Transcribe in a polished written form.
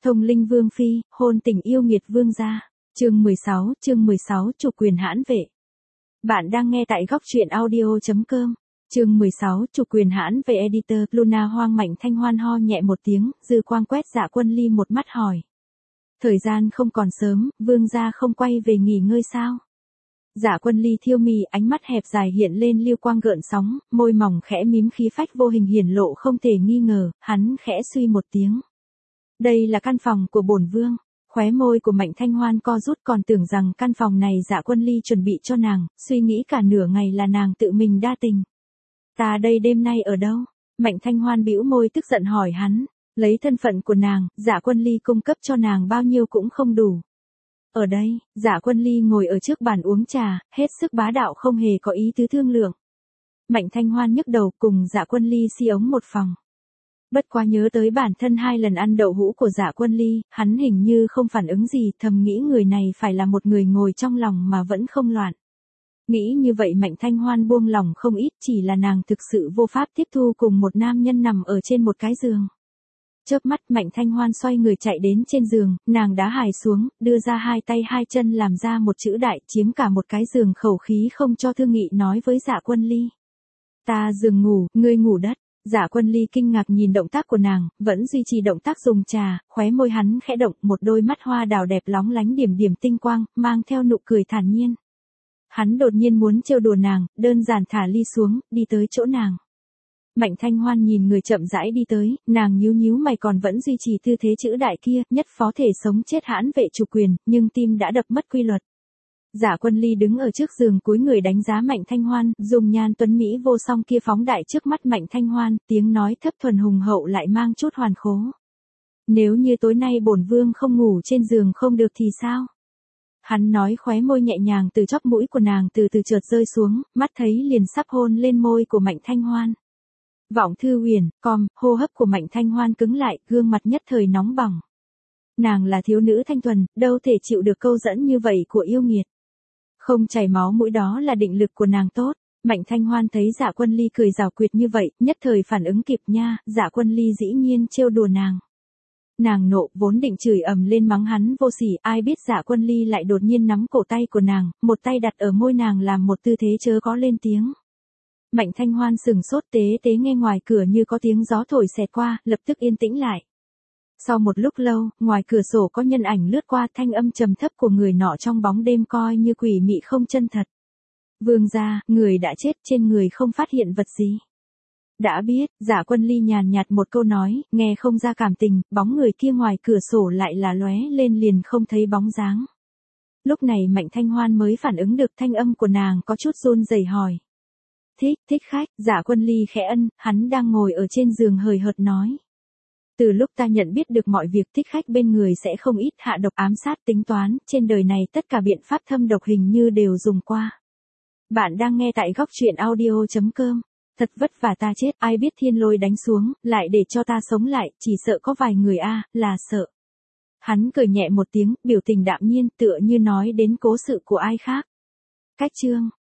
Thông linh vương phi, hôn tình yêu nghiệt vương gia. Chương 16, chủ quyền hãn vệ. Bạn đang nghe tại góc truyện audio.com. Chương 16, chủ quyền hãn vệ editor. Luna hoang Mạnh Thanh Hoan ho nhẹ một tiếng, dư quang quét Dạ Quân Ly một mắt hỏi. Thời gian không còn sớm, vương gia không quay về nghỉ ngơi sao? Dạ Quân Ly thiêu mì, ánh mắt hẹp dài hiện lên lưu quang gợn sóng, môi mỏng khẽ mím khí phách vô hình hiển lộ không thể nghi ngờ, hắn khẽ suy một tiếng. Đây là căn phòng của bổn vương. Khóe môi của Mạnh Thanh Hoan co rút, còn tưởng rằng căn phòng này Dạ Quân Ly chuẩn bị cho nàng, suy nghĩ cả nửa ngày là nàng tự mình đa tình. Ta đây đêm nay ở đâu? Mạnh Thanh Hoan bĩu môi tức giận hỏi hắn, lấy thân phận của nàng, Dạ Quân Ly cung cấp cho nàng bao nhiêu cũng không đủ. Ở đây, Dạ Quân Ly ngồi ở trước bàn uống trà, hết sức bá đạo không hề có ý tứ thương lượng. Mạnh Thanh Hoan nhấc đầu cùng Dạ Quân Ly si ống một phòng. Bất quá nhớ tới bản thân 2 lần ăn đậu hũ của Dạ Quân Ly, hắn hình như không phản ứng gì, thầm nghĩ người này phải là một người ngồi trong lòng mà vẫn không loạn. Nghĩ như vậy Mạnh Thanh Hoan buông lòng không ít, chỉ là nàng thực sự vô pháp tiếp thu cùng một nam nhân nằm ở trên một cái giường. Chớp mắt Mạnh Thanh Hoan xoay người chạy đến trên giường, nàng đá hài xuống, đưa ra 2 tay 2 chân làm ra một chữ đại, chiếm cả một cái giường, khẩu khí không cho thương nghị nói với Dạ Quân Ly. Ta giường ngủ, ngươi ngủ đất. Dạ Quân Ly kinh ngạc nhìn động tác của nàng, vẫn duy trì động tác dùng trà, khóe môi hắn khẽ động, một đôi mắt hoa đào đẹp lóng lánh điểm điểm tinh quang, mang theo nụ cười thản nhiên. Hắn đột nhiên muốn trêu đùa nàng, đơn giản thả ly xuống, đi tới chỗ nàng. Mạnh Thanh Hoan nhìn người chậm rãi đi tới, nàng nhíu nhíu mày còn vẫn duy trì tư thế chữ đại kia, nhất phó thể sống chết hãn vệ chủ quyền, nhưng tim đã đập mất quy luật. Dạ Quân Ly đứng ở trước giường cúi người đánh giá Mạnh Thanh Hoan, dùng nhan tuấn mỹ vô song kia phóng đại trước mắt Mạnh Thanh Hoan, tiếng nói thấp thuần hùng hậu lại mang chút hoàn khố. Nếu như tối nay bổn vương không ngủ trên giường không được thì sao? Hắn nói, khóe môi nhẹ nhàng từ chóp mũi của nàng từ từ chợt rơi xuống, mắt thấy liền sắp hôn lên môi của Mạnh Thanh Hoan. Vọng Thư Huyền, hô hấp của Mạnh Thanh Hoan cứng lại, gương mặt nhất thời nóng bỏng. Nàng là thiếu nữ thanh thuần, đâu thể chịu được câu dẫn như vậy của yêu nghiệt. Không chảy máu mũi đó là định lực của nàng tốt. Mạnh Thanh Hoan thấy Dạ Quân Ly cười giảo quyệt như vậy, nhất thời phản ứng kịp nha, Dạ Quân Ly dĩ nhiên trêu đùa nàng. Nàng nộ, vốn định chửi ầm lên mắng hắn vô sỉ, ai biết Dạ Quân Ly lại đột nhiên nắm cổ tay của nàng, một tay đặt ở môi nàng làm một tư thế chớ có lên tiếng. Mạnh Thanh Hoan sừng sốt, tế nghe ngoài cửa như có tiếng gió thổi xẹt qua, lập tức yên tĩnh lại. Sau một lúc lâu, ngoài cửa sổ có nhân ảnh lướt qua, thanh âm trầm thấp của người nọ trong bóng đêm coi như quỷ mị không chân thật. Vương gia, người đã chết, trên người không phát hiện vật gì. Đã biết, Dạ Quân Ly nhàn nhạt một câu nói, nghe không ra cảm tình, bóng người kia ngoài cửa sổ lại là lóe lên liền không thấy bóng dáng. Lúc này Mạnh Thanh Hoan mới phản ứng được thanh âm của nàng có chút run rẩy hỏi. Thích khách, Dạ Quân Ly khẽ ân, hắn đang ngồi ở trên giường hời hợt nói. Từ lúc ta nhận biết được mọi việc, thích khách bên người sẽ không ít, hạ độc ám sát tính toán, trên đời này tất cả biện pháp thâm độc hình như đều dùng qua. Bạn đang nghe tại góc truyện audio.com. Thật vất vả ta chết, ai biết thiên lôi đánh xuống, lại để cho ta sống lại, chỉ sợ có vài người là sợ. Hắn cười nhẹ một tiếng, biểu tình đạm nhiên, tựa như nói đến cố sự của ai khác. Cách chương.